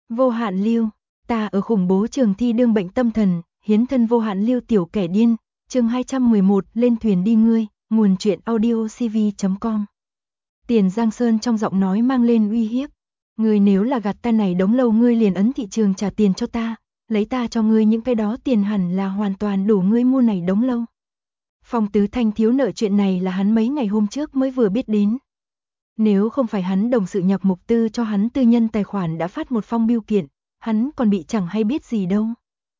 Vô hạn lưu, ta ở khủng bố trường thi đương bệnh tâm thần, hiến thân vô hạn lưu tiểu kẻ điên, chương 211 lên thuyền đi ngươi, nguồn truyện audiocv.com. Tiền Giang Sơn trong giọng nói mang lên uy hiếp. Ngươi nếu là gạt ta này đống lâu ngươi liền ấn thị trường trả tiền cho ta, lấy ta cho ngươi những cái đó tiền hẳn là hoàn toàn đủ ngươi mua này đống lâu. Phong Tứ Thanh thiếu nợ chuyện này là hắn mấy ngày hôm trước mới vừa biết đến. Nếu không phải hắn đồng sự Nhạc Mục Tư cho hắn tư nhân tài khoản đã phát một phong bưu kiện, hắn còn bị chẳng hay biết gì đâu.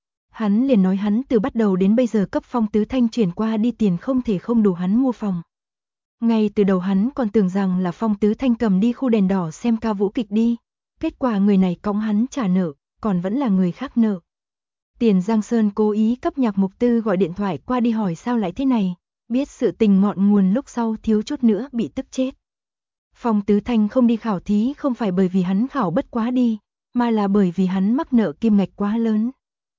Hắn liền nói hắn từ bắt đầu đến bây giờ cấp Phong Tứ Thanh chuyển qua đi tiền không thể không đủ hắn mua phòng. Ngay từ đầu hắn còn tưởng rằng là Phong Tứ Thanh cầm đi khu đèn đỏ xem ca vũ kịch đi, kết quả người này cõng hắn trả nợ, còn vẫn là người khác nợ. Tiền Giang Sơn cố ý cấp Nhạc Mục Tư gọi điện thoại qua đi hỏi sao lại thế này, biết sự tình ngọn nguồn lúc sau thiếu chút nữa bị tức chết. Phong Tứ Thanh không đi khảo thí không phải bởi vì hắn khảo bất quá đi, mà là bởi vì hắn mắc nợ kim ngạch quá lớn.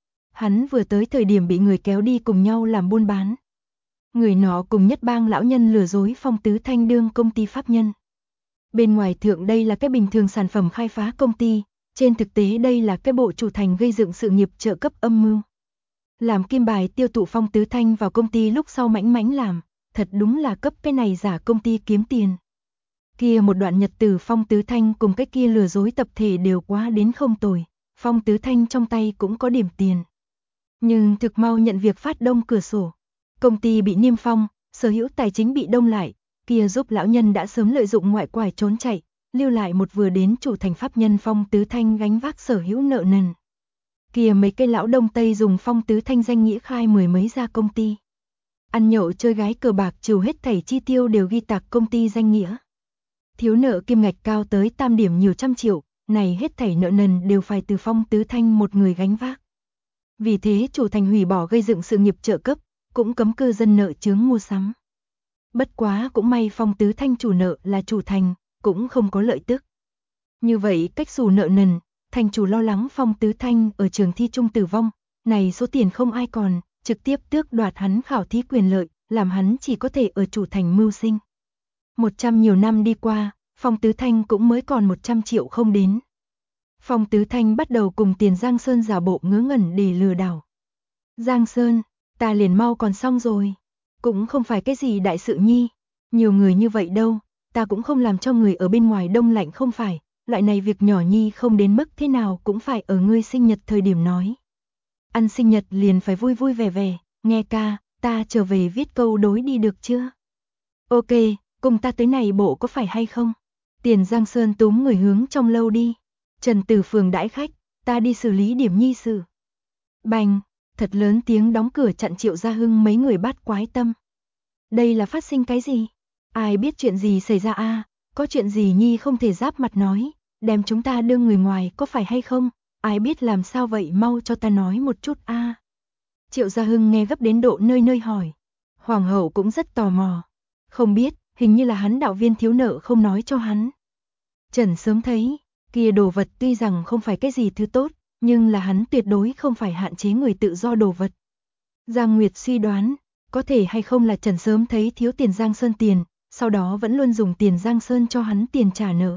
Hắn vừa tới thời điểm bị người kéo đi cùng nhau làm buôn bán. Người nọ cùng nhất bang lão nhân lừa dối Phong Tứ Thanh đương công ty pháp nhân. Bên ngoài thượng đây là cái bình thường sản phẩm khai phá công ty, trên thực tế đây là cái bộ chủ thành gây dựng sự nghiệp trợ cấp âm mưu. Làm kim bài tiêu thụ Phong Tứ Thanh vào công ty lúc sau mãnh mãnh làm, thật đúng là cấp cái này giả công ty kiếm tiền. Kia một đoạn nhật tử Phong Tứ Thanh cùng cái kia lừa dối tập thể đều quá đến không tồi, Phong Tứ Thanh trong tay cũng có điểm tiền. Nhưng thực mau nhận việc phát đông cửa sổ, công ty bị niêm phong, sở hữu tài chính bị đông lại, kia giúp lão nhân đã sớm lợi dụng ngoại quải trốn chạy, lưu lại một vừa đến chủ thành pháp nhân Phong Tứ Thanh gánh vác sở hữu nợ nần. Kia mấy cây lão đông tây dùng Phong Tứ Thanh danh nghĩa khai mười mấy gia công ty. Ăn nhậu chơi gái cờ bạc trừ hết thảy chi tiêu đều ghi tạc công ty danh nghĩa. Thiếu nợ kim ngạch cao tới tam điểm nhiều trăm triệu, này hết thảy nợ nần đều phải từ Phong Tứ Thanh một người gánh vác. Vì thế chủ thành hủy bỏ gây dựng sự nghiệp trợ cấp, cũng cấm cư dân nợ chướng mua sắm. Bất quá cũng may Phong Tứ Thanh chủ nợ là chủ thành, cũng không có lợi tức. Như vậy cách xù nợ nần, thành chủ lo lắng Phong Tứ Thanh ở trường thi trung tử vong, này số tiền không ai còn, trực tiếp tước đoạt hắn khảo thí quyền lợi, làm hắn chỉ có thể ở chủ thành mưu sinh. 100 nhiều năm đi qua, Phong Tứ Thanh cũng mới còn 100 triệu không đến. Phong Tứ Thanh bắt đầu cùng Tiền Giang Sơn giả bộ ngớ ngẩn để lừa đảo. Giang Sơn, ta liền mau còn xong rồi. Cũng không phải cái gì đại sự nhi. Nhiều người như vậy đâu, ta cũng không làm cho người ở bên ngoài đông lạnh không phải. Loại này việc nhỏ nhi không đến mức thế nào cũng phải ở ngươi sinh nhật thời điểm nói. Ăn sinh nhật liền phải vui vui vẻ vẻ, nghe ca, ta trở về viết câu đối đi được chưa? Ok, cùng ta tới này bộ có phải hay không? Tiền Giang Sơn túm người hướng trong lâu đi. Trần Tử Phường đãi khách, ta đi xử lý điểm nhi sự. Bành, thật lớn tiếng đóng cửa chặn Triệu Gia Hưng mấy người bắt quái tâm. Đây là phát sinh cái gì? Ai biết chuyện gì xảy ra a? Có chuyện gì nhi không thể giáp mặt nói, đem chúng ta đưa người ngoài có phải hay không? Ai biết làm sao vậy mau cho ta nói một chút a. Triệu Gia Hưng nghe gấp đến độ nơi nơi hỏi. Hoàng hậu cũng rất tò mò. Không biết, hình như là hắn đạo viên thiếu nợ không nói cho hắn. Trần sớm thấy, kia đồ vật tuy rằng không phải cái gì thứ tốt, nhưng là hắn tuyệt đối không phải hạn chế người tự do đồ vật. Giang Nguyệt suy đoán, có thể hay không là Trần sớm thấy thiếu tiền Giang Sơn tiền, sau đó vẫn luôn dùng tiền Giang Sơn cho hắn tiền trả nợ.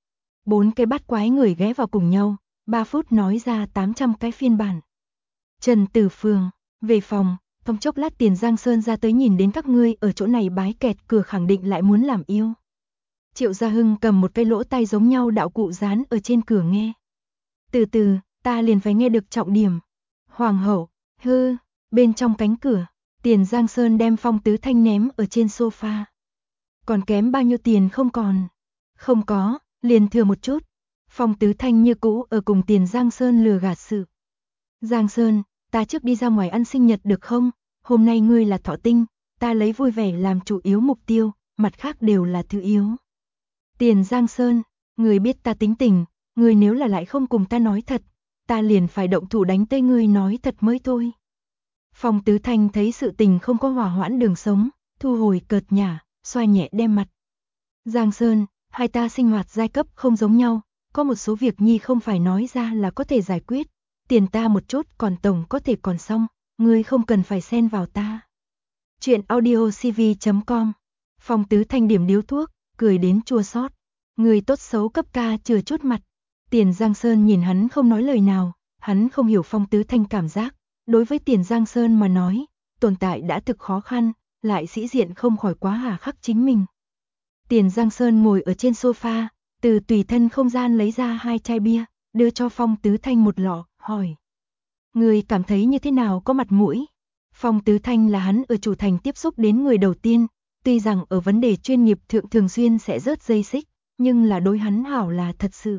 4 cái bắt quái người ghé vào cùng nhau, 3 phút nói ra 800 cái phiên bản. Trần Tử Phường, về phòng, trong chốc lát tiền Giang Sơn ra tới nhìn đến các ngươi ở chỗ này bái kẹt cửa khẳng định lại muốn làm yêu. Triệu Gia Hưng cầm một cái lỗ tai giống nhau đạo cụ dán ở trên cửa nghe. Từ từ, ta liền phải nghe được trọng điểm. Hoàng hậu, hư, bên trong cánh cửa, Tiền Giang Sơn đem Phong Tứ Thanh ném ở trên sofa. Còn kém bao nhiêu tiền không còn? Không có, liền thừa một chút. Phong Tứ Thanh như cũ ở cùng Tiền Giang Sơn lừa gạt sự. Giang Sơn, ta trước đi ra ngoài ăn sinh nhật được không? Hôm nay ngươi là thọ tinh, ta lấy vui vẻ làm chủ yếu mục tiêu, mặt khác đều là thứ yếu. Tiền Giang Sơn, ngươi biết ta tính tình, ngươi nếu là lại không cùng ta nói thật, ta liền phải động thủ đánh tới ngươi nói thật mới thôi. Phong Tứ Thanh thấy sự tình không có hòa hoãn đường sống, thu hồi cợt nhả, xoa nhẹ đem mặt. Giang Sơn, hai ta sinh hoạt giai cấp không giống nhau, có một số việc nhi không phải nói ra là có thể giải quyết, tiền ta một chút còn tổng có thể còn xong, ngươi không cần phải xen vào ta. Chuyện audiocv.com. Phong Tứ Thanh điểm điếu thuốc, cười đến chua xót. Người tốt xấu cấp ca chừa chút mặt. Tiền Giang Sơn nhìn hắn không nói lời nào, hắn không hiểu Phong Tứ Thanh cảm giác, đối với Tiền Giang Sơn mà nói, tồn tại đã thực khó khăn, lại sĩ diện không khỏi quá hà khắc chính mình. Tiền Giang Sơn ngồi ở trên sofa, từ tùy thân không gian lấy ra 2 chai bia, đưa cho Phong Tứ Thanh một lọ, hỏi. Người cảm thấy như thế nào, có mặt mũi? Phong Tứ Thanh là hắn ở chủ thành tiếp xúc đến người đầu tiên, tuy rằng ở vấn đề chuyên nghiệp thượng thường xuyên sẽ rớt dây xích, nhưng là đối hắn hảo là thật sự.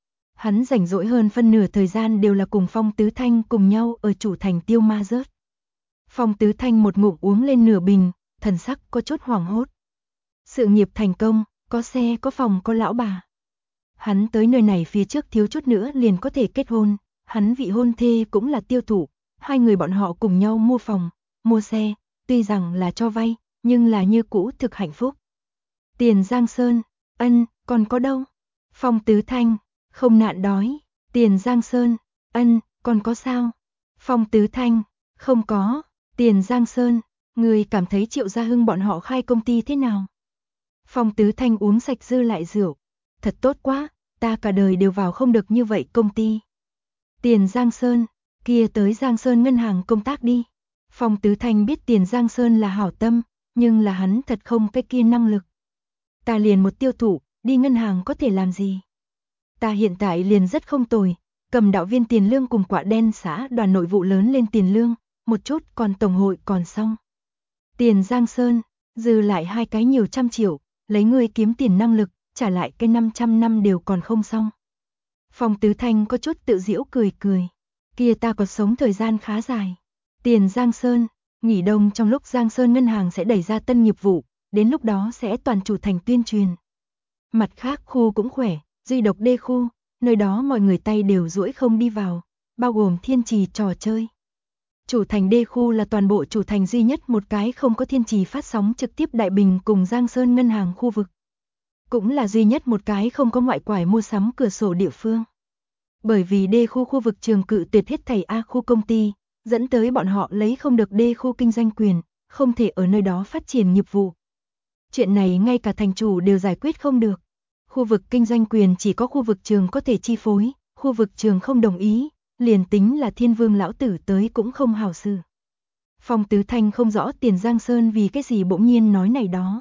Hắn rảnh rỗi hơn phân nửa thời gian đều là cùng Phong Tứ Thanh cùng nhau ở chủ thành tiêu ma rớt. Phong Tứ Thanh một ngụm uống lên nửa bình, thần sắc có chút hoảng hốt. Sự nghiệp thành công, có xe, có phòng, có lão bà. Hắn tới nơi này phía trước thiếu chút nữa liền có thể kết hôn, hắn vị hôn thê cũng là tiêu thụ, hai người bọn họ cùng nhau mua phòng, mua xe, tuy rằng là cho vay, nhưng là như cũ thực hạnh phúc. Tiền Giang Sơn, ân, còn có đâu? Phong Tứ Thanh, không nạn đói. Tiền Giang Sơn, ân, còn có sao? Phong Tứ Thanh, không có. Tiền Giang Sơn, người cảm thấy Triệu Gia Hưng bọn họ khai công ty thế nào? Phong Tứ Thanh uống sạch dư lại rượu. Thật tốt quá, ta cả đời đều vào không được như vậy công ty. Tiền Giang Sơn, kia tới Giang Sơn ngân hàng công tác đi. Phong Tứ Thanh biết Tiền Giang Sơn là hảo tâm, nhưng là hắn thật không cái kia năng lực. Ta liền một tiêu thụ, đi ngân hàng có thể làm gì? Ta hiện tại liền rất không tồi, cầm đạo viên tiền lương cùng Quạ Đen xã đoàn nội vụ lớn lên tiền lương, một chút còn tổng hội còn xong. Tiền Giang Sơn, dư lại 2 cái nhiều trăm triệu, lấy ngươi kiếm tiền năng lực, trả lại cái 500 năm đều còn không xong. Phong Tứ Thanh có chút tự giễu cười cười, kia ta còn sống thời gian khá dài. Tiền Giang Sơn, nghỉ đông trong lúc Giang Sơn ngân hàng sẽ đẩy ra tân nghiệp vụ, đến lúc đó sẽ toàn chủ thành tuyên truyền. Mặt khác khu cũng khỏe, duy độc D khu, nơi đó mọi người tay đều duỗi không đi vào, bao gồm thiên trì trò chơi. Chủ thành D khu là toàn bộ chủ thành duy nhất một cái không có thiên trì phát sóng trực tiếp Đại Bình cùng Giang Sơn ngân hàng khu vực. Cũng là duy nhất một cái không có ngoại quải mua sắm cửa sổ địa phương. Bởi vì D khu khu vực trường cự tuyệt hết thảy A khu công ty, dẫn tới bọn họ lấy không được D khu kinh doanh quyền, không thể ở nơi đó phát triển nghiệp vụ. Chuyện này ngay cả thành chủ đều giải quyết không được. Khu vực kinh doanh quyền chỉ có khu vực trường có thể chi phối, khu vực trường không đồng ý, liền tính là Thiên Vương lão tử tới cũng không hảo xử. Phong Tứ Thanh không rõ Tiền Giang Sơn vì cái gì bỗng nhiên nói này đó.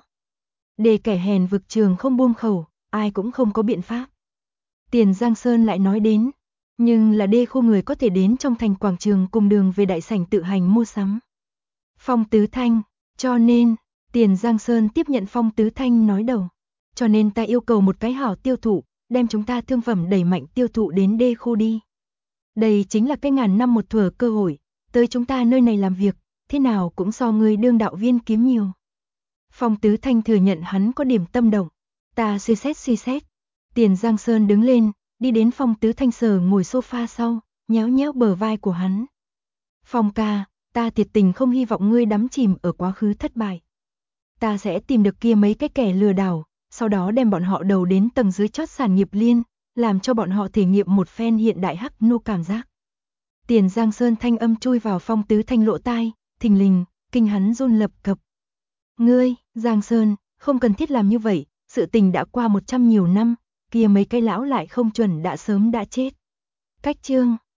Để kẻ hèn vực trường không buông khẩu, ai cũng không có biện pháp. Tiền Giang Sơn lại nói đến, nhưng là D khu người có thể đến trong thành quảng trường cùng đường về đại sảnh tự hành mua sắm. Phong Tứ Thanh, cho nên, Tiền Giang Sơn tiếp nhận Phong Tứ Thanh nói đầu. Cho nên ta yêu cầu một cái hảo tiêu thụ, đem chúng ta thương phẩm đẩy mạnh tiêu thụ đến D khu đi. Đây chính là cái ngàn năm một thuở cơ hội, tới chúng ta nơi này làm việc, thế nào cũng so người đương đạo viên kiếm nhiều. Phong Tứ Thanh thừa nhận hắn có điểm tâm động, ta suy xét. Tiền Giang Sơn đứng lên, đi đến Phong Tứ Thanh sờ ngồi sofa sau, nhéo nhéo bờ vai của hắn. Phong ca, ta thiệt tình không hy vọng ngươi đắm chìm ở quá khứ thất bại. Ta sẽ tìm được kia mấy cái kẻ lừa đảo, sau đó đem bọn họ đầu đến tầng dưới chót sản nghiệp liên, làm cho bọn họ thể nghiệm một phen hiện đại hắc nô cảm giác. Tiền Giang Sơn thanh âm chui vào Phong Tứ Thanh lỗ tai, thình lình, kinh hắn run lập cập. Ngươi, Giang Sơn, không cần thiết làm như vậy, sự tình đã qua 100 nhiều năm, kia mấy cái lão lại không chuẩn đã sớm đã chết. Cách chương